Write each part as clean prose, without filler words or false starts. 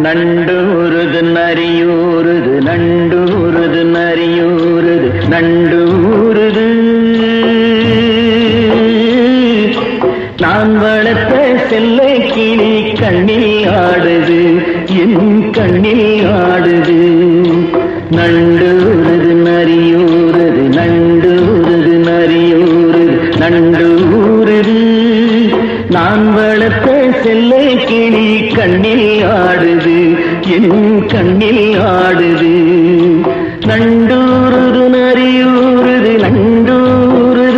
நண்டூருது நரியூருது நண்டூருது நரியூருது நண்டூருது நான் வளர்த்த செல்லை கிளி கண்ணில் ஆடுது என் கண்ணில் ஆடுது நண்டூருது நரியூருது நண்டூருது நரியூருது நண்டூருது நான் வளர்த்த செல்லை கிளி கண்ணில் ஆடுது என் கண்ணில் ஆடுது நண்டூருது நரியூருது நண்டூருது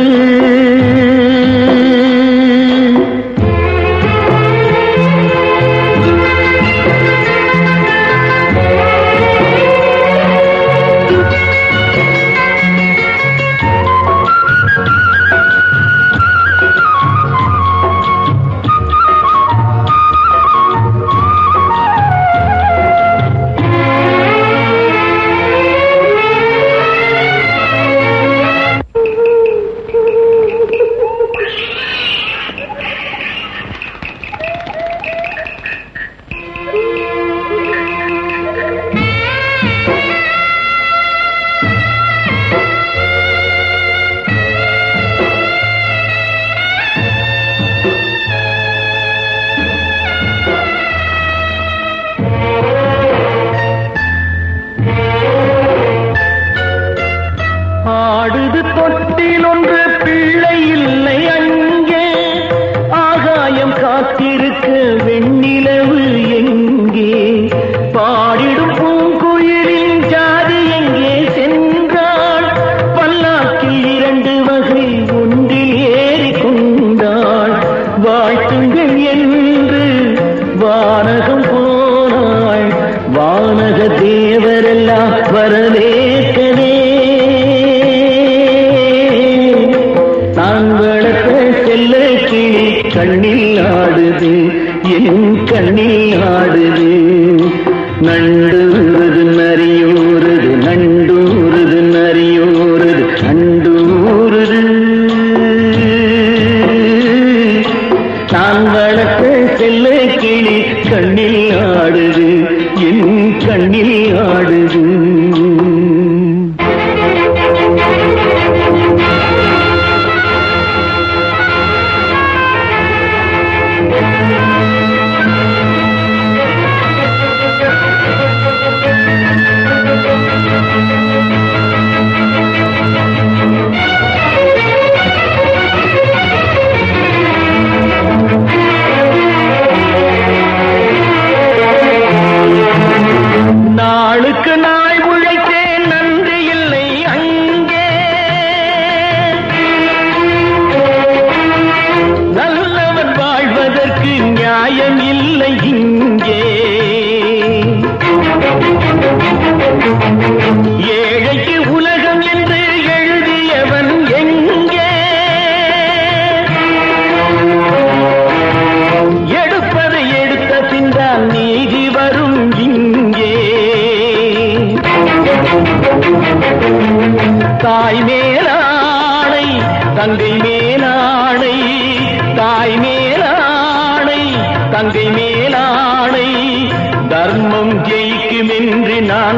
ஆடுது தொட்டில் ஒன்று பிள்ளை இல்லை அங்கே ஆகாயம் காத்திருக்க வெண்ணிலவு எங்கே பாடிடும் பூங்குயிலின் ஜாதி எங்கே சென்றாள் பல்லாக்கில் 2 வகை ஒன்றில் ஏறி கொண்டாள் வாழ்த்துங்கள் என்று வானகம் போனாள் வானக தேவரெல்லாம் வரவேற்கவே நான் வளர்த்த செல்ல கிளி கண்ணில் ஆடுது என் கண்ணில் ஆடுது நண்டூருது நரியூருது நண்டூருது நரியூருது நண்டூருது நான் வளர்த்த செல்ல கிளி கண்ணில் ஆடுது என் கண்ணில் ஆடுது நாளுக்கு நாள் உழைத்தேன் நன்றி இல்லை அங்கே நல்லவன் வாழ்வதற்கு நியாயம் இல்லை இங்கே ஏழைக்கு உலகம் என்று எழுதியவன் எங்கே எடுப்பதை எடுத்த பின்தான் நீதி வரும் இங்கே தாய் மேலாணை தங்கை மேலாணை தாய் மேலாணை தங்கை மேலாணை தர்மம் ஜெயிக்கும் என்று நான்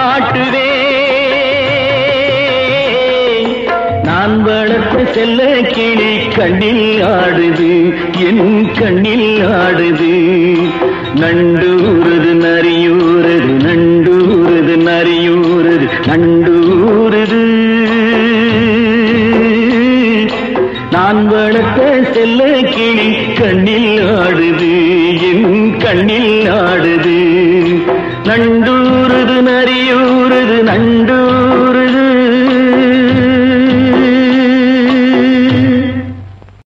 காட்டுவேன் நான் வளர்த்த செல்ல கிளி கண்ணில் ஆடுது என் கண்ணில் ஆடுது நண்டூருது நரியூருது நண்டூருது நரியூருது நண்டூருது நான் வளர்த்த செல்ல கிளி கண்ணில் ஆடுது என் கண்ணில் ஆடுது நண்டூருது நரியூருது நண்டூ